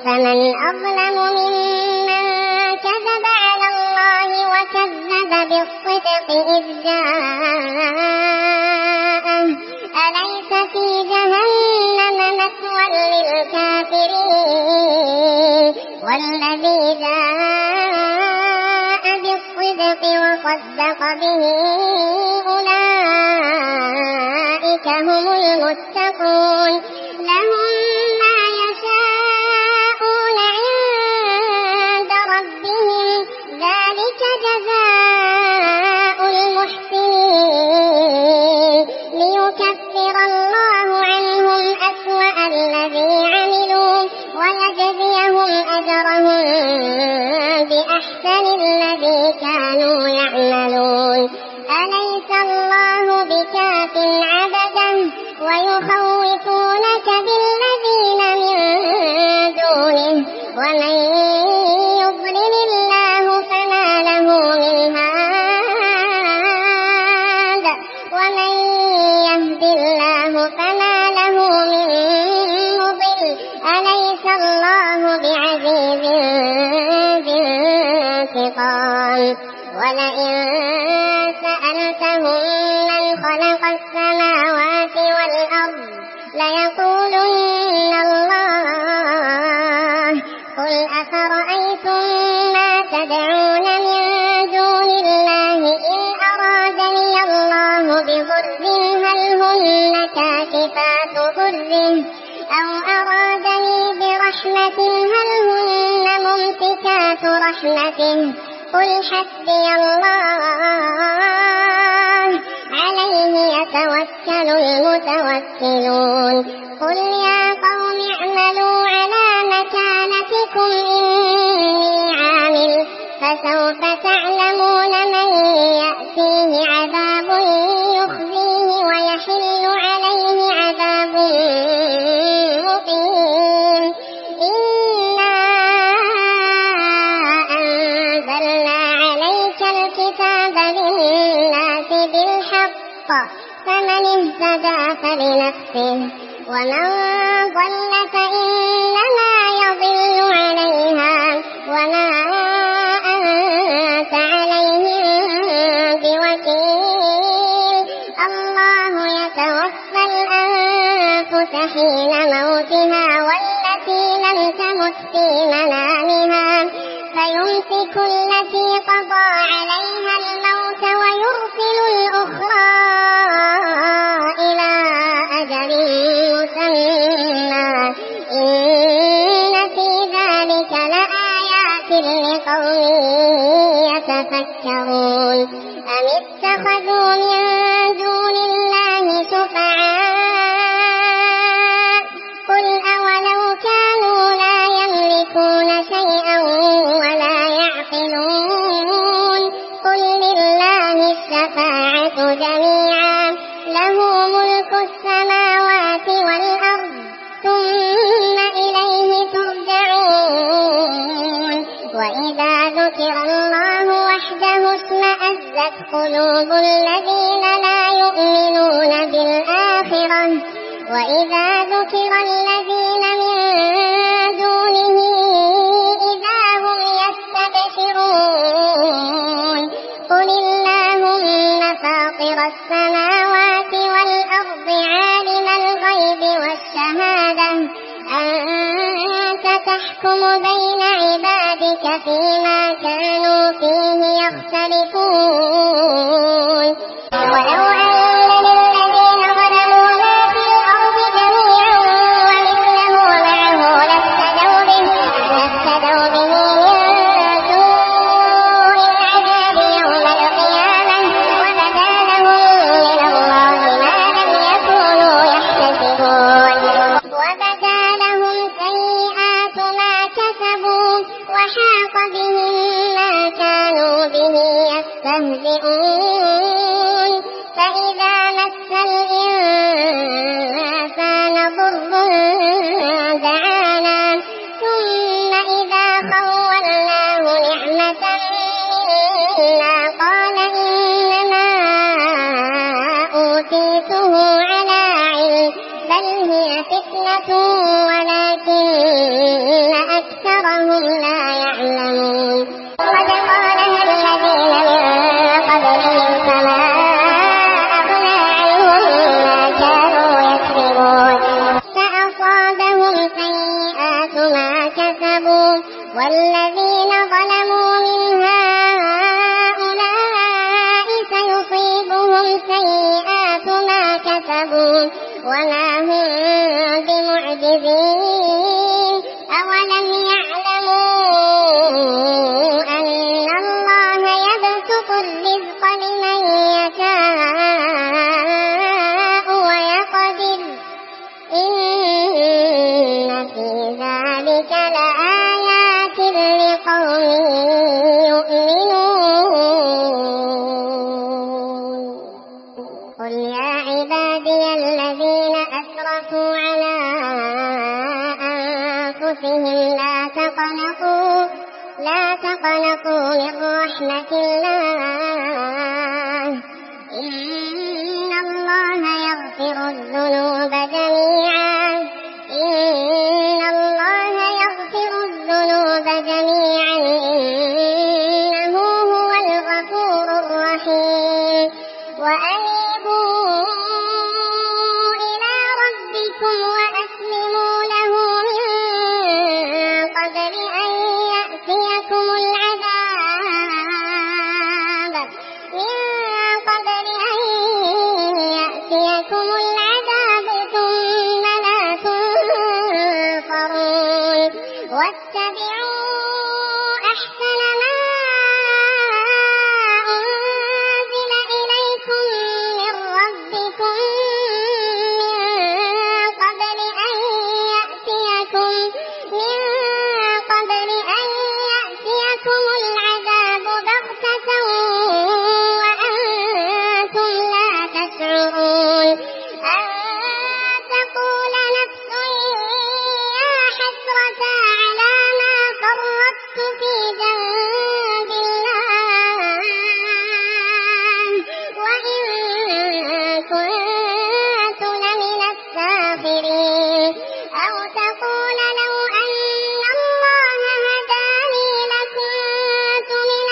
فمن أظلم ممن كذب على الله وكذب بالصدق إذ جاءه أليس في جهنم مثوى للكافرين والذي جاء بالصدق وصدق به أولئك هم المتقون لهم ما يشاءون عند ربهم ذلك جزاء المحسنين ليكفر الله عنهم أسوأ الذي عملوا ويجزيهم أجرهم بأحسن الذي كانوا يعملون أليس الله بكاف عبدا ويخوفونك بالذين من دونه ومن يضلل الله فما له من هاد ومن يهد الله فما له من مضل أليس الله بعزيز ذي انتقام ولئن سألتهم من خلق السماوات والأرض ليقولن الله قل أفرأيتم ما تدعون من دون الله إن أرادني الله بضر هل هن كاشفات ضره أو أرادني برحمة هل هن ممسكات رحمته قل حسبي الله عليه يتوكل المتوكلون قل يا قوم اعملوا على مكانتكم إني عامل فسوف تعلمون من يأتيه عذاب يخزيه ويحل عليه عذاب مقيم إنا أنزلنا عليك الكتاب للناس بالحق فمن اهتدى فلنفسه ومن ضل فإنما يضل عليها وما أنت عليهم بوكيل الله يتوفى الأنفس حين موتها والتي لم تمت في منامها فيمسك التي قضى عليها الموت ويرسل الأخرى إلى أجل مسمى إن في ذلك لآيات لقوم يتفكرون أم اتخذوا من دون الله شفعاء قل أولو كانوا لا يملكون شيئا ولا يعقلون قل لله الشفاعة جميعا له ملك السماوات والأرض ثم إليه ترجعون وإذا ذكر الله وحده اشمأزت قلوب الذين لا يؤمنون بالآخرة وإذا ذكر الذين من دونه إذا هم يستبشرون قل اللهم فاطر السماوات والأرض عالم الغيب والشهادة أنت تحكم بين عبادك فيما كانوا فيه يختلفون ولو أن للذين ظلموا ما في الأرض جميعا ومثله معه لافتدوا به من سوء العذاب يوم القيامة وبدا لهم من الله ما لم يكونوا يحتسبون وبدا لهم سيئات ما كسبوا وحاق بهم ما كانوا به يستهزئون فإذا مس الإنسان ضر دعانا ثم إذا خولناه نعمة منا قال إنما أوتيته على علم بل هي فتنة ولكن وهم لا يعلمون قد قالها الذين من قبلهم فما أغنى عنهم ما كانوا يكسبون فأصابهم سيئات ما كسبوا والذين ظلموا من هؤلاء سيصيبهم سيئات ما كسبوا وما هم بمعجزين أولم يعلموا أن الله يبسط الرزق لمن يشاء ويقدر إن في ذلك لآيات لقوم يؤمنون قل يا عبادي الذين أسرفوا على أنفسهم لا تقنطوا من رحمة الله إن الله يغفر الذنوب جميعا إنه هو الغفور الرحيم وأنيبوا إلى ربكم وأسلموا له من قبل أن يأتيكم العذاب ثم لا تنصرون واتبعوا أحسن ما أنزل إليكم من ربكم من قبل أن يأتيكم العذاب بغتة وأنتم لا تشعرون أن تقول نفس يا حسرة على ما فرطت في جنب الله وإن كنت لمن الساخرين أو تقول لو أن الله هداني لكنت من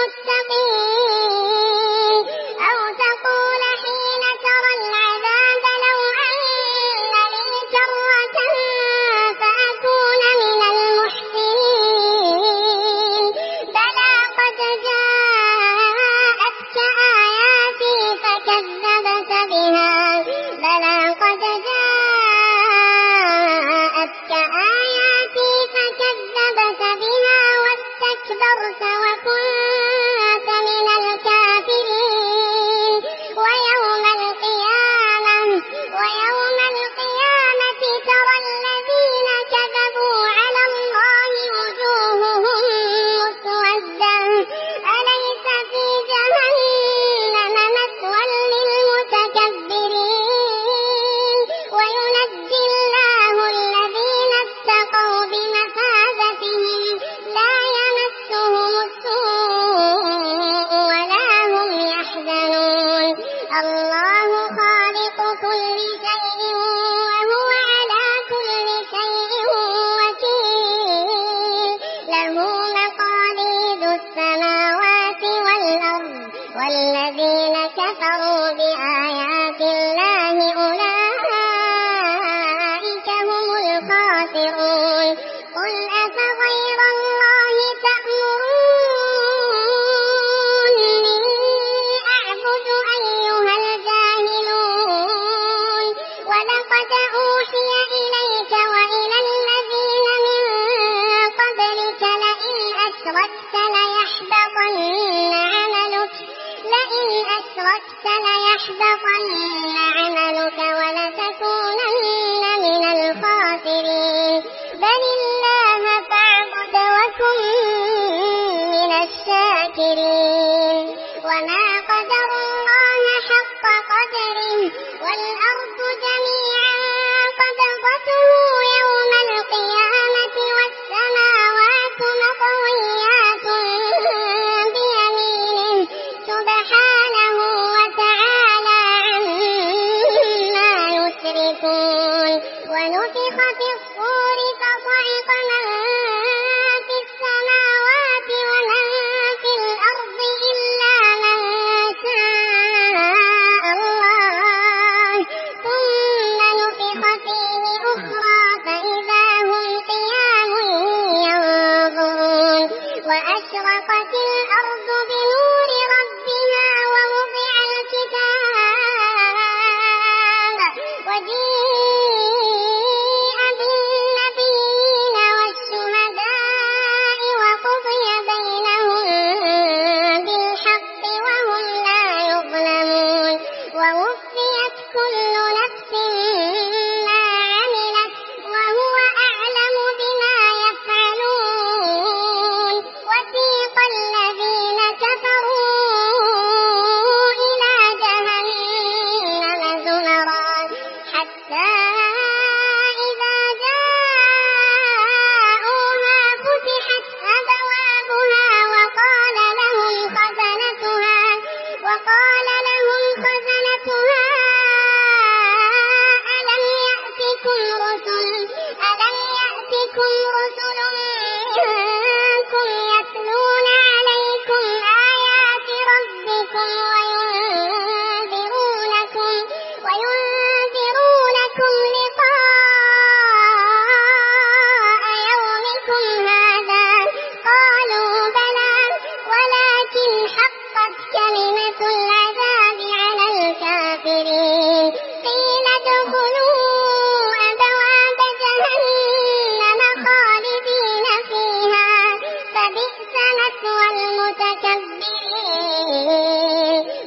المتقين أو تقول حين ترى العذاب لو أن لي كرة فأكون من المحسنين بلى قد جاءتك آياتي فكذبت بها واستكبرت وكنت من الكافرين ويوم القيامة ترى الذين كذبوا على الله وجوههم مسودة أليس في جهنم مثوى للمتكبرين وينجي الله الذين اتقوا بمفازتهم لا يمسهم السوء ولا هم يحزنون الله خالق كل شيء وهو على كل شيء وكيل له مقاليد السماوات والأرض والذين كفروا بآيات الله أولئك هم الخاسرون قل أفغير الله تأمروني أعبد أيها الجاهلون ولقد أوحي إليك وإلى الذين من قبلك لئن أشركت ليحبطن عملك ولتكونن من الخاسرين بل الله فاعبد وكن من الشاكرين وما قدر الله حق قدره والأرض جميعا قبضته يوم القيامة والسماوات مطويات بيمينه سبحانه وتعالى عما يشركون ونفخ في الصور فصعق من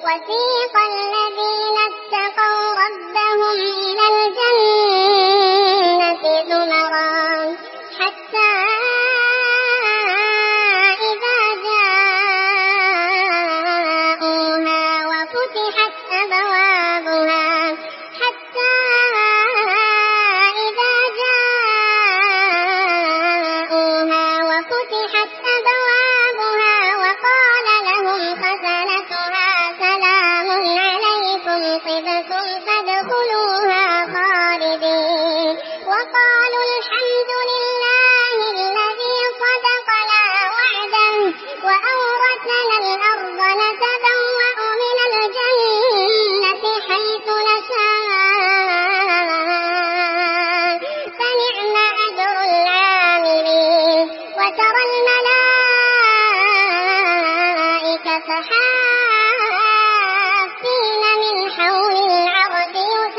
وسيق الذين اتقوا ربهم إلى الجنة زمرا حتى إذا جاءوها وفتحت أبوابها وقال لهم خزنتها سلام عليكم طبتم فادخلوها خالدين وقالوا الحمد لله الذي صدقنا وعده وأورثنا الأرض نتبوأ من الجنة حيث نشاء فنعم أجر العاملين وترى الملائكة حافين من حول العرش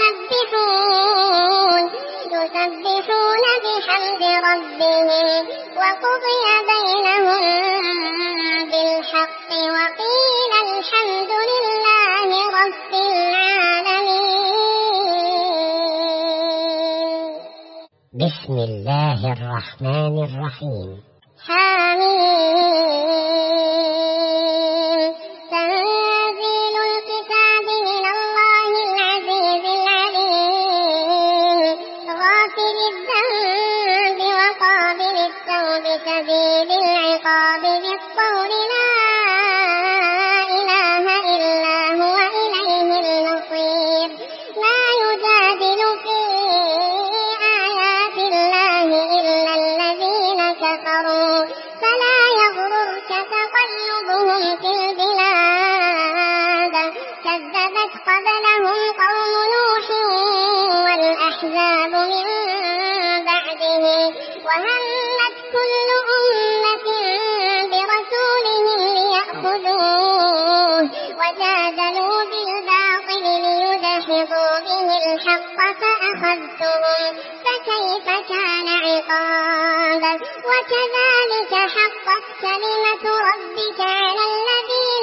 يسبحون بحمد ربهم وقضي بينهم بالحق وقيل الحمد لله رب العالمين. بسم الله الرحمن الرحيم. حميم. تنزيل الكتاب من الله العزيز العليم غافر الذنب وقابل التوب شديد العقاب ذي الطول لا إله إلا هو إليه المصير. ما يجادل في آيات الله إلا الذين كفروا فلا يغررك تقلبهم في البلاد. كذبت قبلهم قوم نوح والأحزاب من بعده وهمت كل أمة برسولهم ليأخذوه وجادلوا بالباطل ليدحضوا به الحق فأخذتهم فكيف كان عقاب. وكذلك حقت كلمة ربك على الذين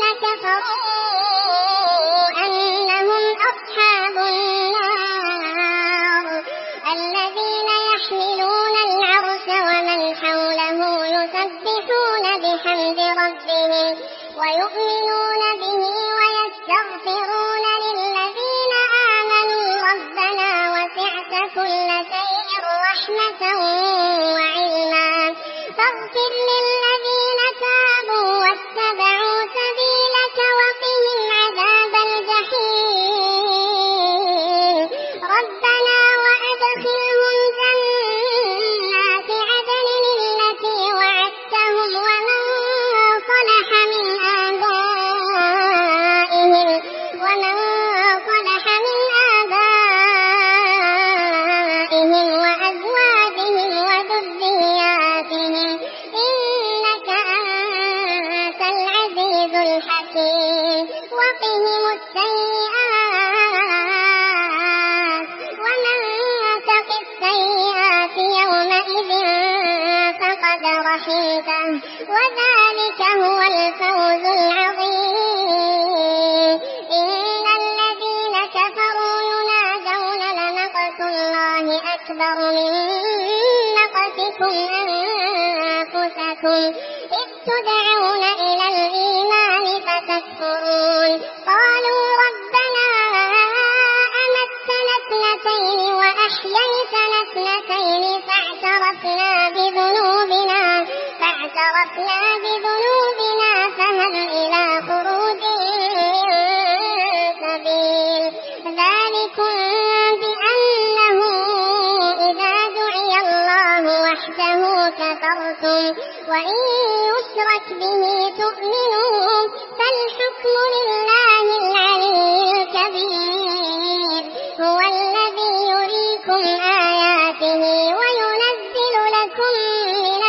كفروا أنهم أصحاب النار. الذين يحملون العرش ومن حوله يسبحون بحمد ربهم ويؤمنون به ويستغفرون للذين آمنوا ربنا وسعت كل شيء رحمة وعلما فاغفر للذين تابوا واتبعوا سبيلك وقهم عذاب الجحيم. ربنا وأدخلهم جنات عدن التي وعدتهم ومن صلح من آبائهم وأزواجهم وذرياتهم إنك أنت العزيز الحكيم. وقهم السيئات ومن تق السيئات يومئذ فقد رحمته وذلك هو الفوز العظيم. إن الذين كفروا ينادون لمقت الله أكبر من مقتكم أنفسكم إذ تدعون إلى الإيمان فتكفرون. قالوا ربنا أمتنا اثنتين وأحييتنا اثنتين فاعترفنا بذنوبنا فهل إلى خروج من سبيل. ذلكم بأنه إذا دعي الله وحده كفرتم وإن يشرك به تؤمنون فالحكم لله العلي الكبير. هو الذي يريكم آياته وينزل لكم من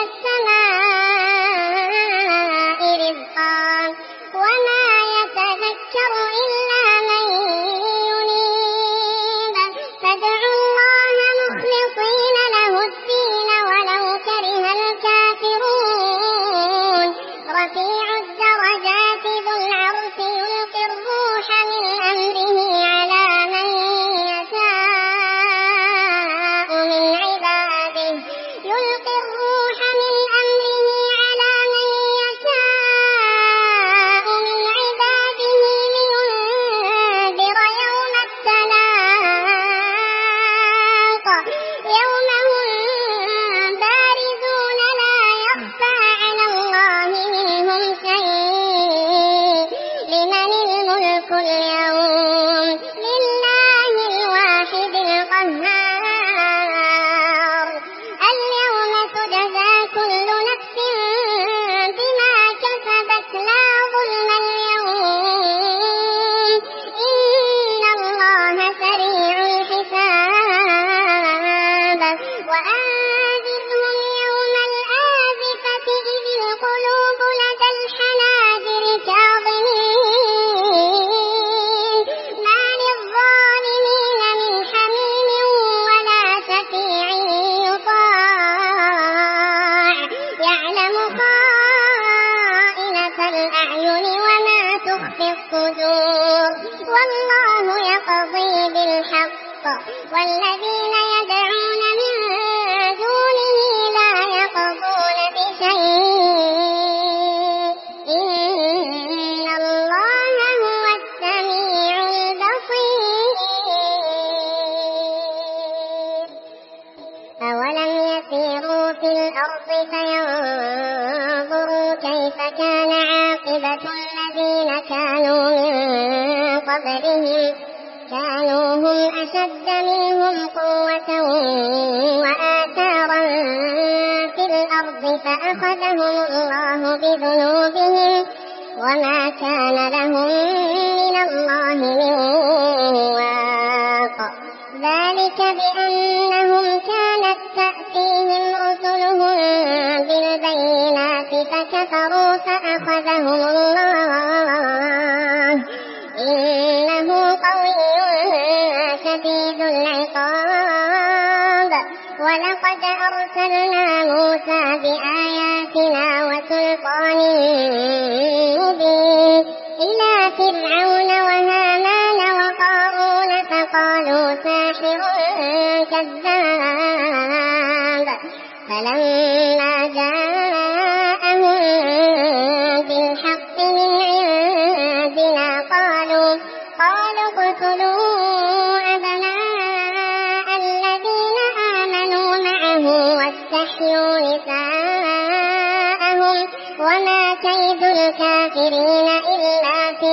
السماء رزقا وما يتذكر إلا من ينيب. فادعوا الله مخلصين له الدين ولو كره الكافرون. رفيع الدرجات ذو العرش يلقي الروح يعلم خائنة الأعين وما تخفي الصدور والله يقضي بالحق والذين يدعون من دونه لا يقضون بشيء إن الله هو السميع البصير أولم يسيروا في الأرض فينظروا كيف كان عاقبة الذين كانوا من قبلهم كانوا هم أشد منهم قوة وآثارا في الأرض فأخذهم الله بذنوبهم وما كان لهم من الله من واق ذلك بأنهم كانت تأتيهم رسلهم بالبينات فكفروا فأخذهم الله إنه قوي شديد العقاب ولقد أرسلنا موسى بآياتنا وسلطان مبين إلى فرعون وهامان وقارون فقالوا ساحر كذاب فلما جاءهم بالحق من عندنا قالوا اقتلوا أبناء الذين آمنوا معه واستحيوا نساءهم وما كيد الكافرين إلا في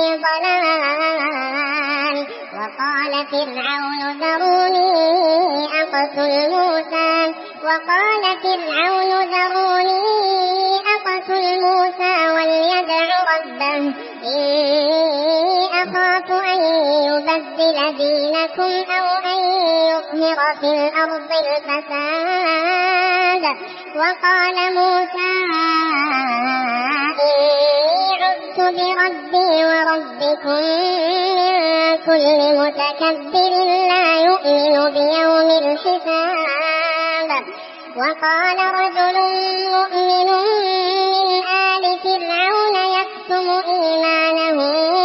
ضلال وقال فرعون ذروني أقتل موسى وليدع ربه إني أخاف أن يبدل دينكم أو أن يظهر في الأرض الفساد وقال موسى إني عذت بربي وربكم من كل متكبر لا يؤمن بيوم الحساب وقال رجل مؤمن من آل فرعون يكتم إيمانه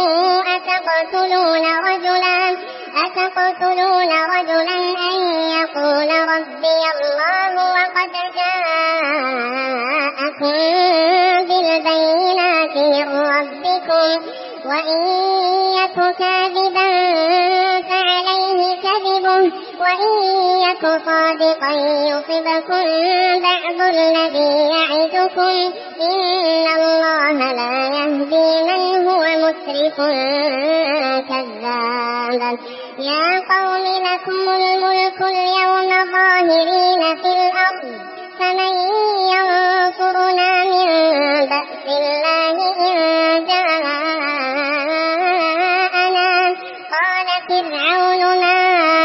أتقتلون رجلا أن يقول ربي الله وقد جاءكم بالبينات من ربكم وإن يك كاذبا فعليه كذبه وإن يك صادقا يصبكم بعض الذي يعدكم إن الله لا يهدي من هو مسرف كذاب يا قوم لكم الملك اليوم ظاهرين في الأرض فمن ينصرنا من بأس الله إن جاءنا قال فرعون ما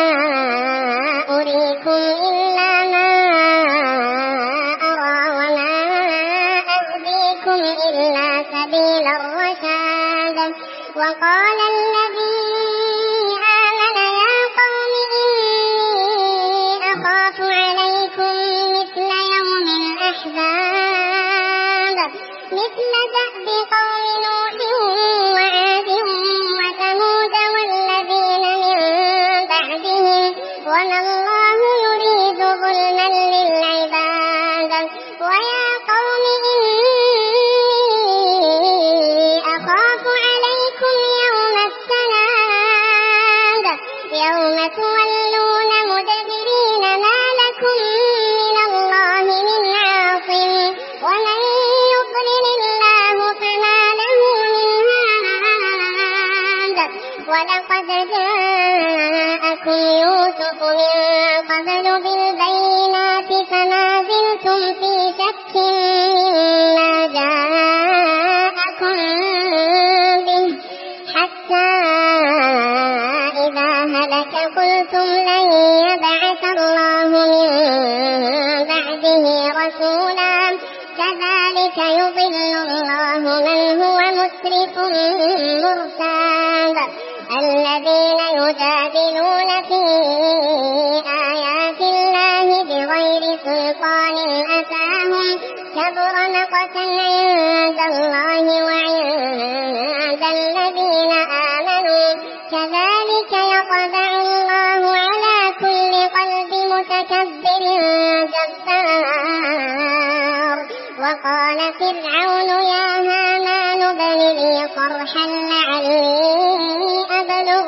أريكم إلا ما أرى وما أهديكم إلا سبيل الرشاد وقال الذي آمن يا قوم إني أخاف عليكم مثل يوم الأحزاب مثل دأب قوم نوح وعاد وثمود والذين من بعدهم وما الله يريد ظلما للعباد ويا قوم إني أخاف عليكم يوم التناد يوم تولون مدبرين ما لكم من الله من عاصم ومن يضلل الله فما له من هاد ولقد جاءكم يوسف من قبل بالبينات فما زلتم في شك مما جاءكم به حتى إذا هلك قلتم لن يبعث الله من بعده رسولا كذلك يضل الله من هو مسرف مرتاب الذين يجادلون في آيات الله بغير سلطان أتاهم كبر مقتا عند الله وعند الذين آمنوا كذلك يطبع الله على كل قلب متكبر جبار. وقال فرعون يا هامان ابن لي صرحا لعلي أبلغ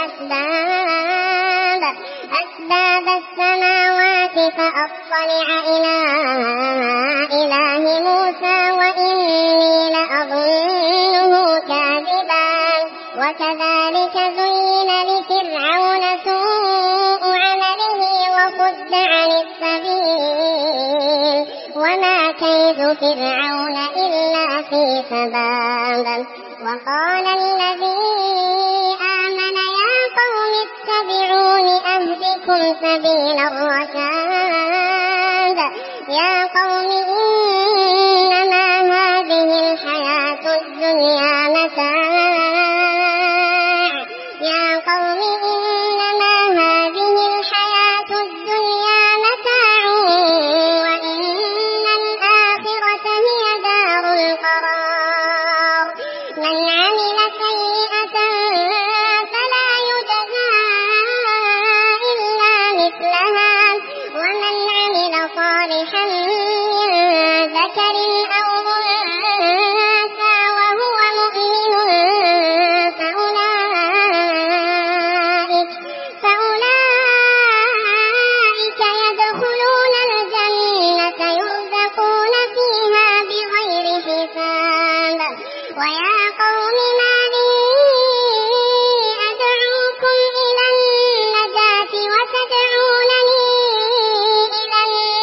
أسباب السماوات فأطلع إلى إله موسى وإني لأظنه كاذبا. وكذلك زين لفرعون سوء عمله وصد عن السبيل وما كيد فرعون إلا في تباب. وقال الذي آمن يا قوم اتبعون أهدكم سبيل الرشاد. يا قوم إنما هذه الحياة الدنيا متاع. يا قوم إنما هذه الحياة الدنيا متاع وإن الآخرة هي دار القرار. من عمل سيئة فلا يجزى إلا مثلها ومن عمل صالحا من ذكر أو أنثى وهو مؤمن فأولئك يدخلون الجنة يرزقون فيها بغير حساب. ويا قوم ما لي أدعوكم إلى النجاة وتدعونني إلى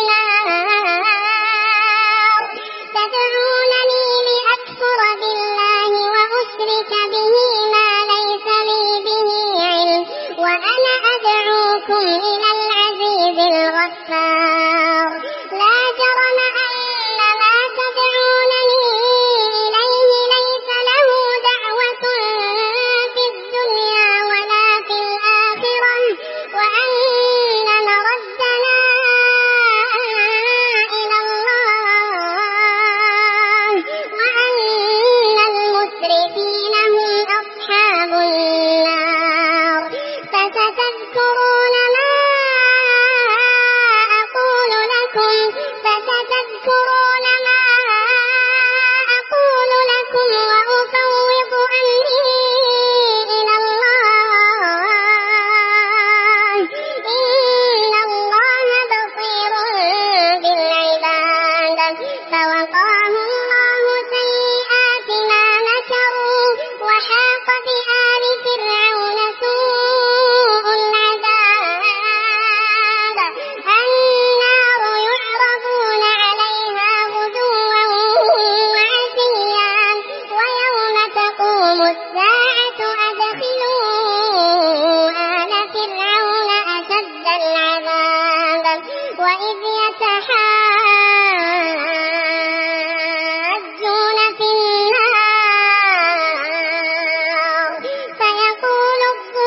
النار. تدعونني لأكفر بالله وأشرك به ما ليس لي به علم وأنا أدعوكم إلى العزيز الغفار. لا جرم أن ما تدعونني إليه ليس له دعوة في الدنيا ولا في الآخرة وأن مردنا إلى الله وأن المسرفين هم أصحاب النار. فستذكرون ما أقول لكم وأفوض أمري إلى الله إن الله بصير بالعباد. فوقاه الله سيئات ما مكروا وحاق بآل فرعون سوء العذاب. النار يعرضون عليها غدوا وعشيا ويوم تقوم الساعة أدخلوا آل فرعون أشد العذاب. وإذ يتحاجون في النار فيقول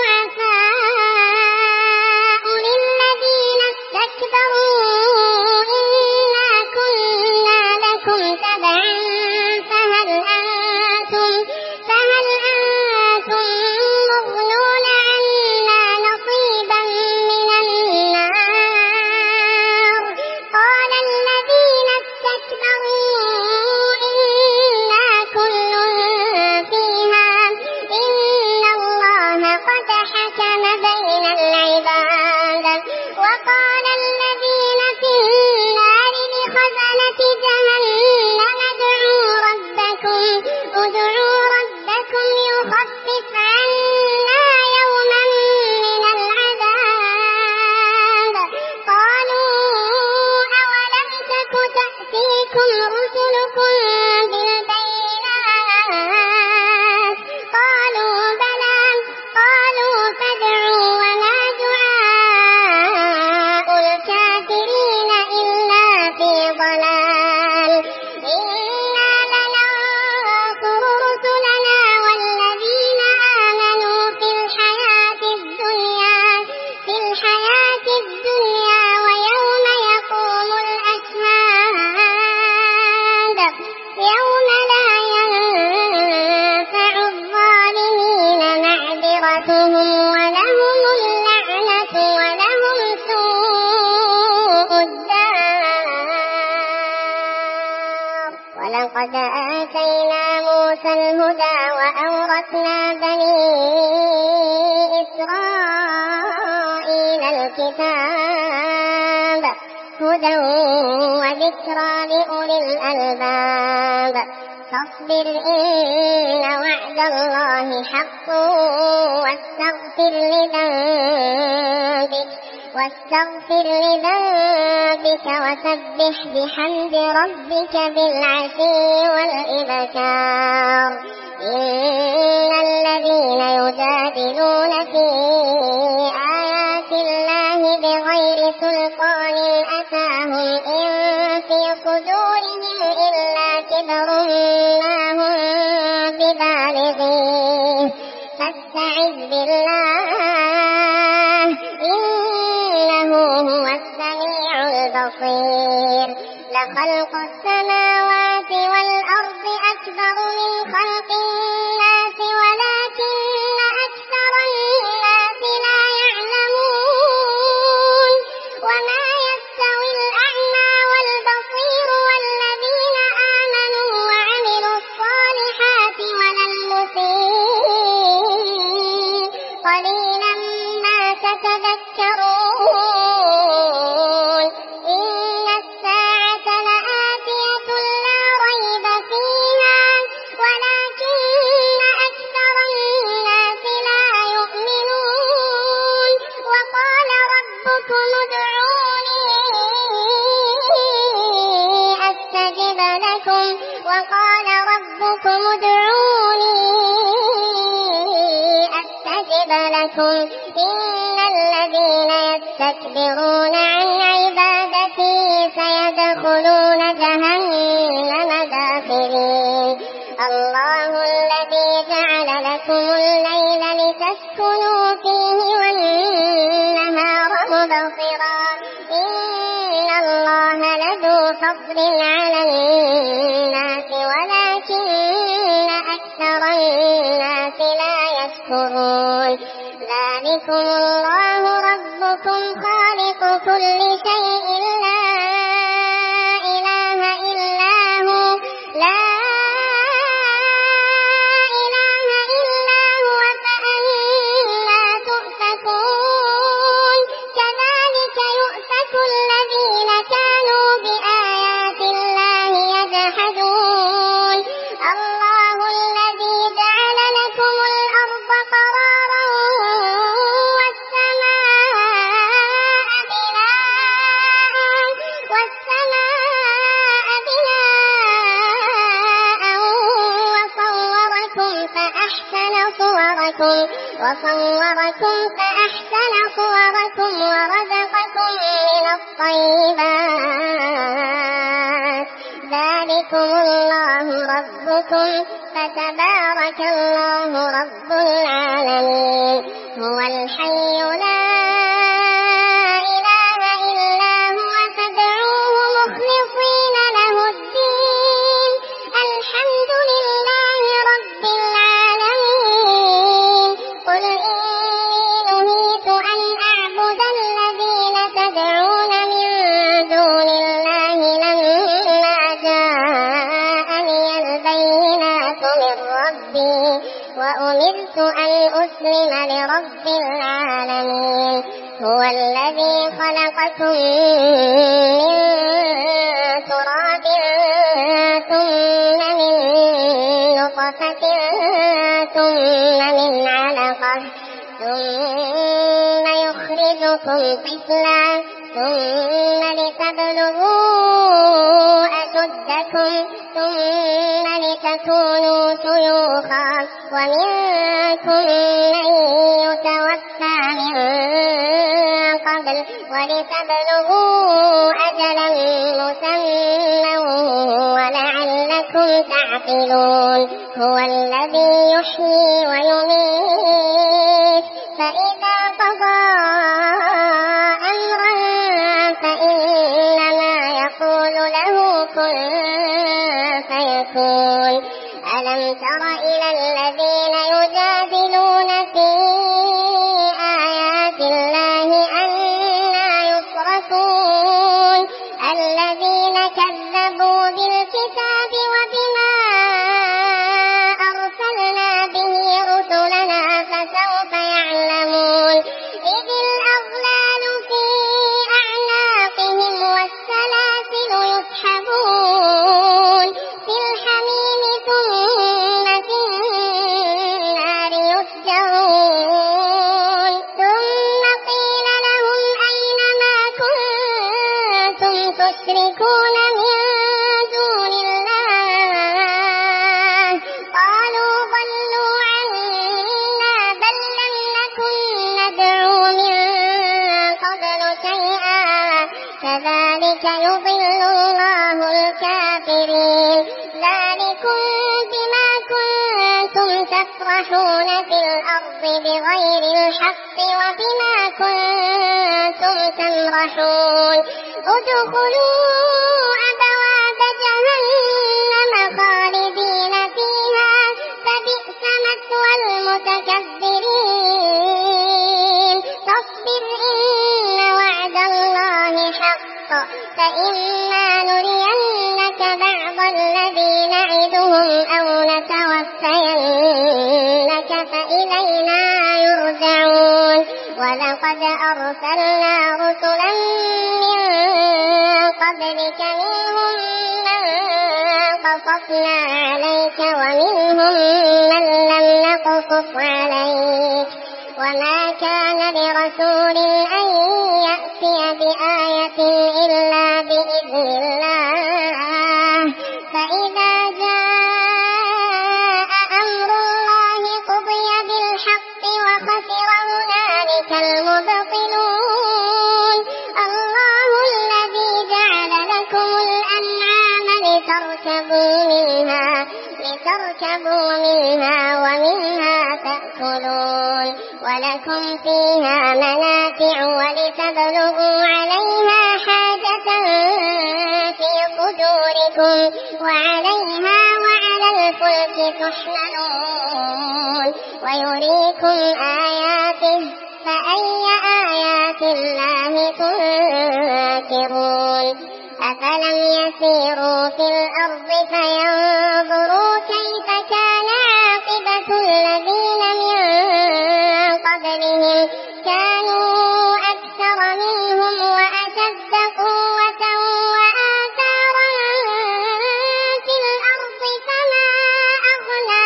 الضعفاء للذين استكبروا إنا كنا لكم تبعا فهل أنتم مغنون عنا نصيبا من النار. قال الذين استكبروا إنا كل فيها إن الله قد حكم بين العباد. وقال الذين في النار لخزنة جهنم ادعوا ربكم يخفف عنا يوما من العذاب. قالوا أولم تك تأتيكم رسلكم بالبينات قالوا بلى. قالوا فادعوا وما دعاء الكافرين إلا في ضلال. إنا لننصر رسلنا والذين آمنوا في الحياة الدنيا ويوم يقوم الأشهاد. يوم لا ينفع الظالمين معذرتهم ولهم اللعنة ولهم سوء الدار. ولقد آتينا موسى الهدى وأورثنا بني إسرائيل الكتاب هدى وذكرى لأولي الألباب. فاصبر إن وعد الله حق واستغفر لذنبك وسبح بحمد ربك بالعشي والإبكار. إن الذين يجادلون في آيات الله بغير سلطان أتاهم إن في صدورهم إلا كبر ما هم ببالغيه فاستعذ بالله إنه هو السميع البصير. لخلق السماوات والأرض أكبر من خلق الناس ولكن أكثر الناس لا يعلمون. وما يستوي الأعمى والبصير والذين آمنوا وعملوا الصالحات ولا المسيء قليلا ما تتذكرون. إن الساعة لآتية لا ريب فيها ولكن أكثر الناس لا يؤمنون. وقال ربكم ادعوني أستجب لكم إن الذين يستكبرون عن عبادتي سيدخلون جهنم داخرين. الله الذي جعل لكم الليل لتسكنوا فيه والنهار مبصرا إن الله لذو فضل على الناس ولكن أكثر الناس لا يشكرون. ذلكم الله ربكم خالق كل شيء لا إله إلا هو فأنا تؤفكون. كذلك يؤفك الذين كانوا بآيات الله يجحدون. الله الذي جعل لكم الأرض قرارا والسماء بناء وصوركم فأحسن صوركم ورزقكم من الطيبات. ذلكم الله ربكم فتبارك الله رب العالمين. هو الحي لا إله إلا هو فادعوه مخلصين له الدين الحمد لله رب العالمين. قل إني نهيت أن أعبد الذين تدعون من دون الله لما جاءني البينات من ربي وأمرت أن أسلم لرب العالمين. هو الذي خلقكم من تراب ثم من نطفة ثم من علقة ثم يخرجكم طفلا ثم لتبلغوا أشدكم ثم لتكونوا شيوخا ومنكم من يتوفى من قبل ولتبلغوا أجلا مسمى ولعلكم تعقلون. هو الذي يحيي ويميت فإذا قضى أمرا فإنما يقول له كن يكون. ألم تر إلى الذين يجادلون في آيات الله أنى يصرفون الذين كذبوا بالكتاب وبما أرسلنا به رسلنا فسوف يعلمون إذ الأغلال في أعناقهم والسلاسل يسحبون في الحميم ثم في النار يسجرون ثم قيل لهم أين ما كنتم تشركون من دون الله قالوا ضلوا عنا بل لم نكن ندعو من قبل شيئا كذلك يضل الله الكافرين ذلكم بما كنتم تفرحون في الأرض بغير الحق وبما كنتم تمرحون ادخلوا أبواب جهنم خالدين فيها فبئس مثوى المتكبرين فاصبر إن وعد الله حق فإما نرينك بعض الذي نعدهم أو نتوفينك فإلينا يرجعون ولقد أرسلنا رسلا من قبلك منهم من قصصنا عليك ومنهم من لم نقصص عليك وما كان لرسول أن يأتي بآية إلا بإذن الله فإذا جاء أمر الله قضي بالحق وخسر هنالك المبطلون الله الذي جعل لكم الأنعام لتركبوا منها ومنها تأكلون ولكم فيها منافع ولتبلغوا عليها حاجة في صدوركم وعليها وعلى الفلك تحملون ويريكم آياته فأي آيات الله تنكرون أفلم يسيروا في الأرض فينظروا كيف كان عاقبة الذين من قبلهم كانوا أكثر منهم وأشد قوة وآثارا في الأرض فما أغنى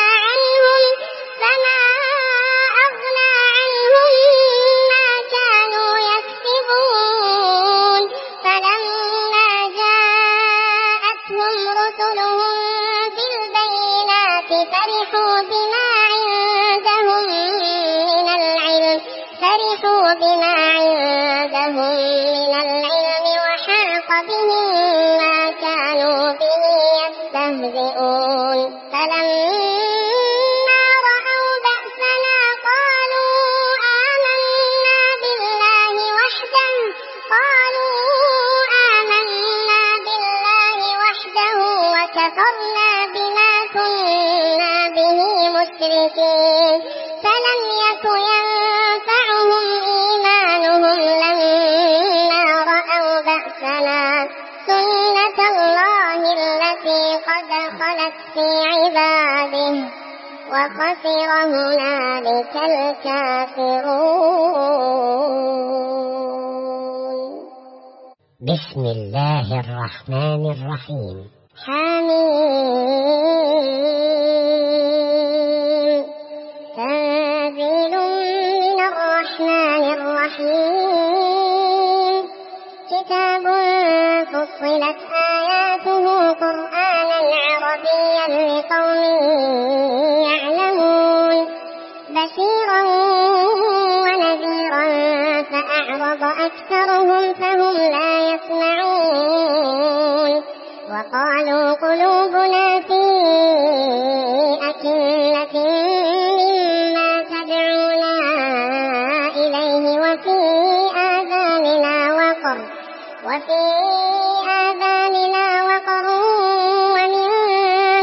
عنهم ما كانوا يكسبون فلما جاءتهم رسلهم بالبينات فرحوا بما عندهم من العلم وحاق بهم ما كانوا به يستهزئون فلما رأوا بأسنا قالوا آمنا بالله وحده وكفرنا بما كنا به مشركين فلم يك ينفعهم إيمانهم لما رأوا بأسنا سنة الله التي قد خلت في عباده وخسر هنالك الكافرون. بسم الله الرحمن الرحيم. حميم تنزيل من الرحمن الرحيم كتاب فصلت آياته قرآنا عربيا لقوم يعلمون بشيرا ونذيرا فأعرض أكثرهم فهم لا يسمعون وقالوا قلوبنا في أكنة مما تدعونا إليه وفي آذاننا وقر ومن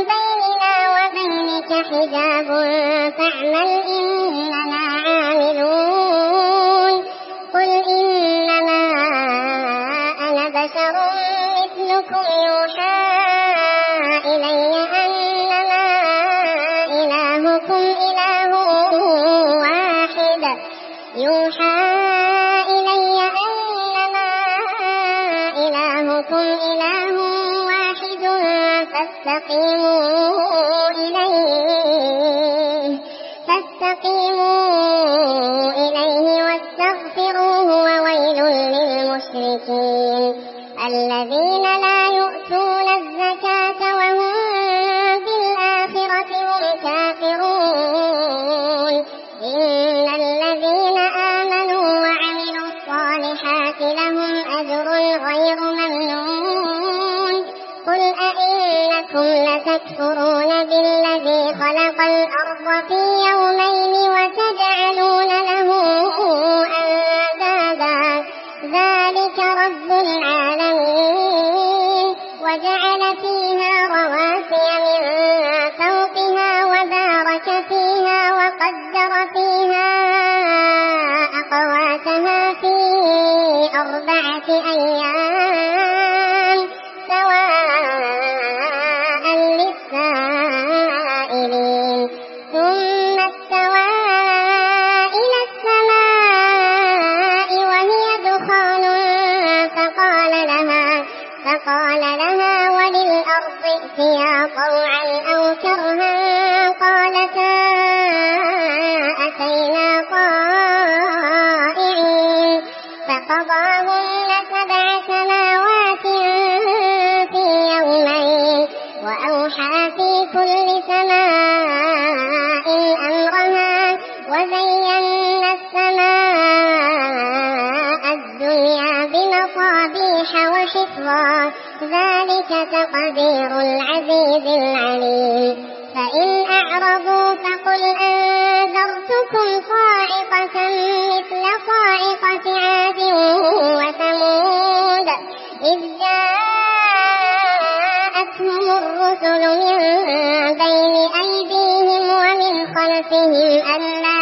حجاب فاعمل إننا عاملون قل إنما أنا بشر مثلكم يوحى إلي أنما إلهكم إله واحد فاستقيموا إليه واستغفروه وويل للمشركين الذين لا يؤتون الزكاة وهم بالآخرة هم كافرون إن الذين آمنوا وعملوا الصالحات لهم أجر غير ممنون قل أئنكم لتكفرون بالذي خلق الأرض في يومين وتجعلون له أندادا ذلك رب العالمين وجعل فيها رواسي من فوقها وبارك فيها وقدر فيها أقواتها في 4 أيام سواء للسائلين ثم استوى إلى السماء وهي دخان فقال لها وللأرض ائتيا طوعا أو كرها قالتا أتينا طائعين فقضاهن 7 سماوات في يومين وأوحى في كل سماء أمرها وزينا السماء الدنيا بمصابيح وحفظا ذلك تقدير العزيز العليم فإن أعرضوا فقل أنذرتكم صاعقة مثل صاعقة عاد وثمود إذ جاءتهم الرسل من بين أيديهم ومن خلفهم ألا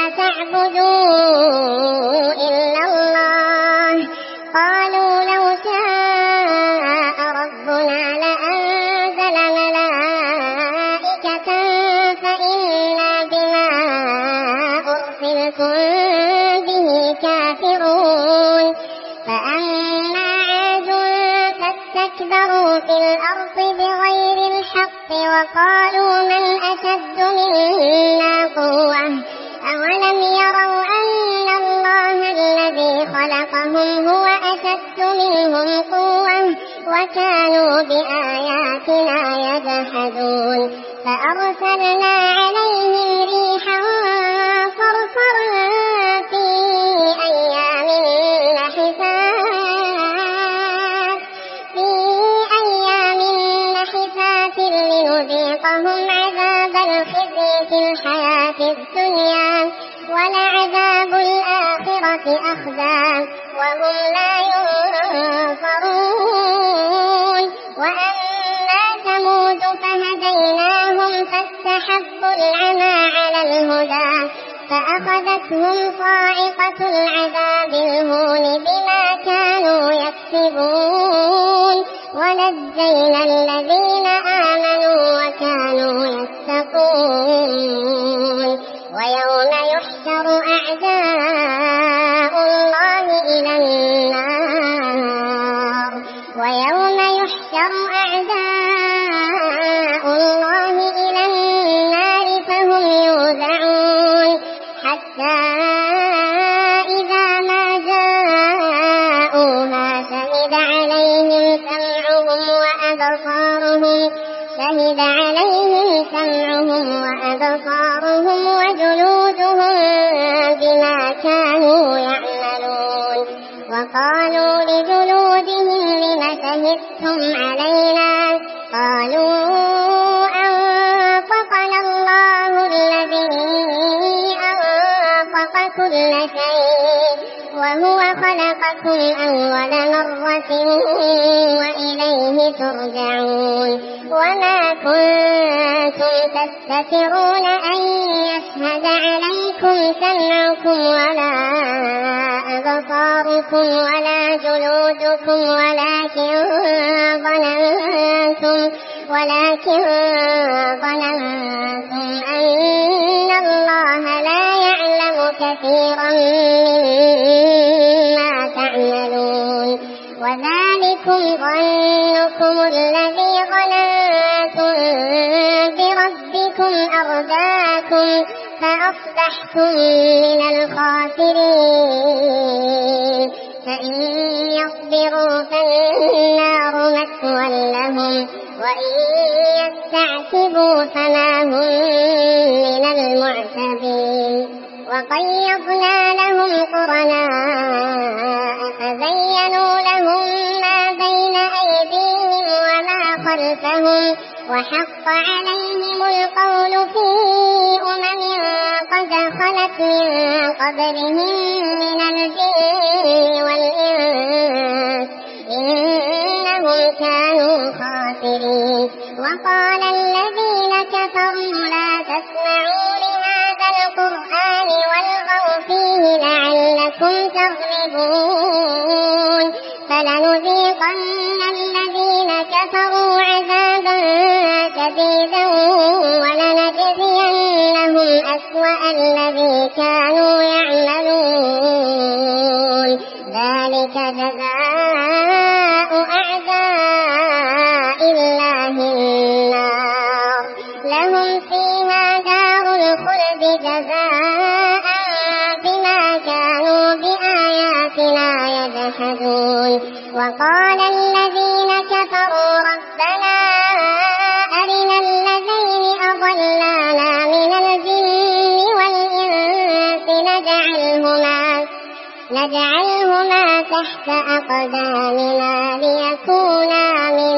تعبدوا إلا الله قالوا لو شاء ربنا لأنزل ملائكة فإنا بما أرسلتم به كافرون فأما عاد فاستكبروا في الأرض بغير الحق وقالوا من أشد منا قوة أولم يروا أن الله الذي خلقهم هو أشد منهم قوة وكانوا بآياتنا يجحدون فأرسلنا عليهم ريحا صرصرا في أيام نحسات لنذيقهم عذاب الخزي في الحياة الدنيا ولعذاب الآخرة أخزى وهم لا ينصرون وأما ثمود فهديناهم فاستحبوا العمى على الهدى فأخذتهم صاعقة العذاب الهون بما كانوا يكسبون ونجينا الذين آمنوا وكانوا يتقون ويوم يحشر أعداء الله إلى النار فهم يوزعون حتى إذا ما جاءوها شهد عليهم سمعهم وأبصارهم وجلودهم بما كانوا يعملون وقالوا لجلودهم لم شهدتم علينا قالوا أنطقنا الله الذي أنطق كل شيء وهو خلقكم أول مرة وإليه ترجعون وما كنتم تستترون أن يشهد عليكم سمعكم ولا أبصاركم ولا جلودكم ولكن ظننتم أن الله لا يعلم كثيرا مما تعملون وذلكم ظنكم الذي ظننتم بربكم أرداكم فأصبحتم من الخاسرين فإن يصبروا فالنار مثوى لهم وإن يستعتبوا فما هم من المعتبين وقيضنا لهم قرناء فزينوا لهم ما بين أيديهم وما خلفهم وحق عليهم القول في قد خلت من قبلهم من الجن والإنس إنهم كانوا خاسرين وقال الذين كفروا لا تسمعوا لهذا القرآن والغوا فيه لعلكم تغلبون فلنذيقن الذين كفروا عذابا شديدا ولنجزينهم أسوأ الذي كانوا يعملون ذلك جزاء أعداء الله النار لهم فيها دار الخلد جزاء بما كانوا بآياتنا يجحدون وقال الذين كفروا ربنا أرنا الذين أضلانا من الجن والإنس نجعلهما تحت أقدامنا ليكونا من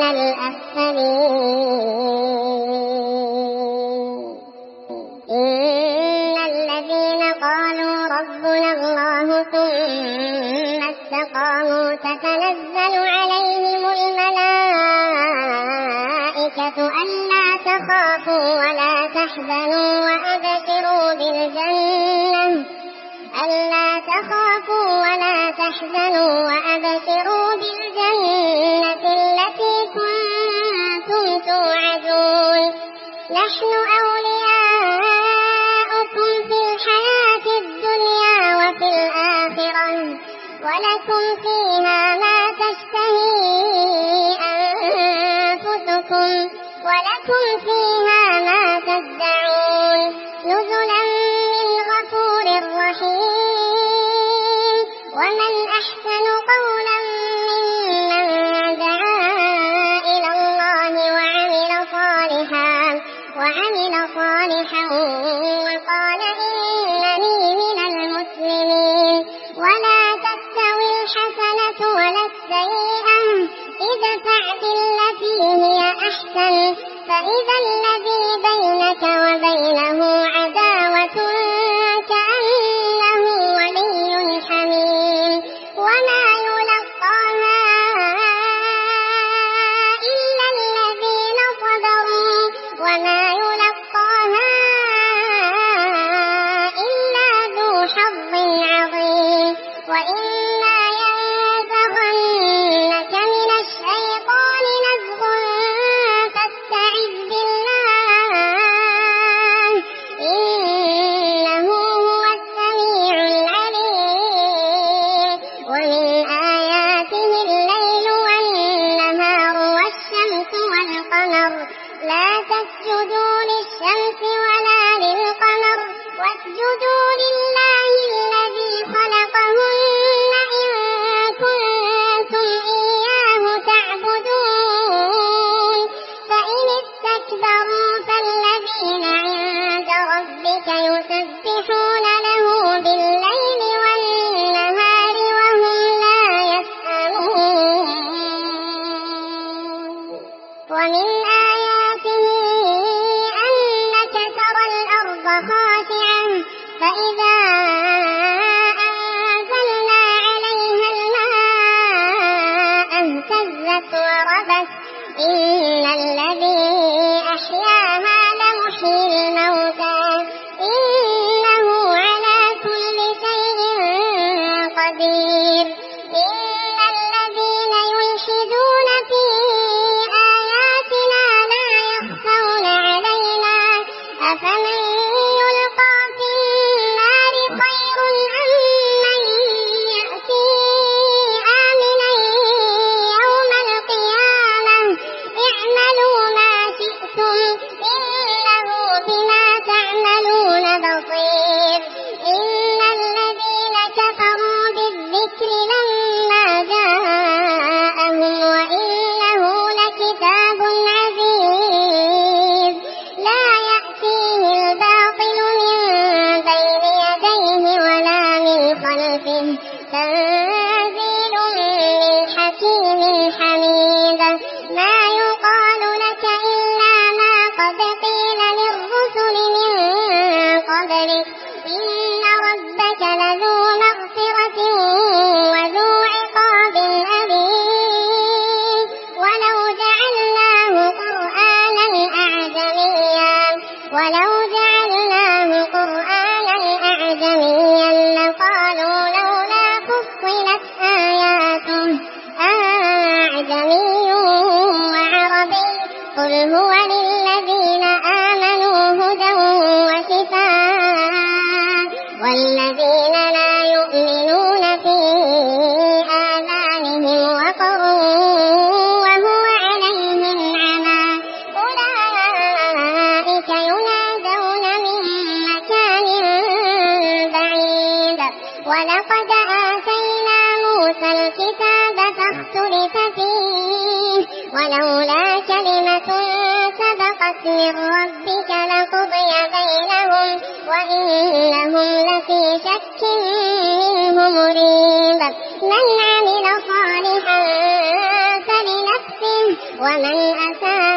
الأسفلين إن الذين قالوا ربنا الله ثم استقاموا تتنزل عليهم الملائكة ألا تخافوا ولا تحزنوا وأبشروا بالجنة التي كنتم توعدون نحن أولياؤكم في الحياة الدنيا وفي الآخرة ولكم فيها ما تشتهي أنفسكم ولكم فيها ما تدعون نزلا من غفور رحيم ومن أحسن قولا ممن دعا إلى الله وعمل صالحا وقال إنني من المسلمين ولا تستوي الحسنة ولا السيئة ادفع بالتي هي أحسن فإذا الذي بينك وبينه عداوة كأنه ولي حميم وما يلقاها إلا الذين صبروا وما يلقاها إلا ذو حظ عظيم وإما ينزغنك من الشيطان نزغ فاستعذ بالله إنه هو السميع العليم ومن آياته الليل والنهار والشمس والقمر لا تسجدوا للشمس ولا للقمر واسجدوا لله الذي خلقهن إن كنتم إياه تعبدون فإن استكبروا فالذين عند ربك يسبحون له بالليل والنهار وهم لا يسأمون ومن آياته أنك ترى الأرض خاشعة فإذا أنزلنا عليها الماء اهتزت وربت إن الذين أفمن يلقى في النار خير أم من يأتي آمنا يوم القيامة اعملوا ما شئتم إنه بما تعملون بصير إن الذين كفروا بالذكر لما جاءهم وإنه لكتاب عزيز لا يأتيه الباطل من بين يديه ولا من خلفه تنزيل من حكيم حميد ما يقال لك إلا ما قد قيل للرسل من قبلك إن ربك لذو مغفرة وذو عقاب أليم ولو جعلناه قرآنا أعجميا لقالوا لولا فصلت آياته أعجمي وعربي قل هو للذين آمنوا هدى وشفاء والذين لا يؤمنون في آذانهم وقر وهو عليهم عمى أولئك ينادون من مكان بعيد ولقد آتينا موسى الكتاب فاختلف فيه ولولا كلمة سبقت من ربك لقضي بينهم وإنهم لفي شك منه مريب من عمل صالحا فلنفسه ومن أساء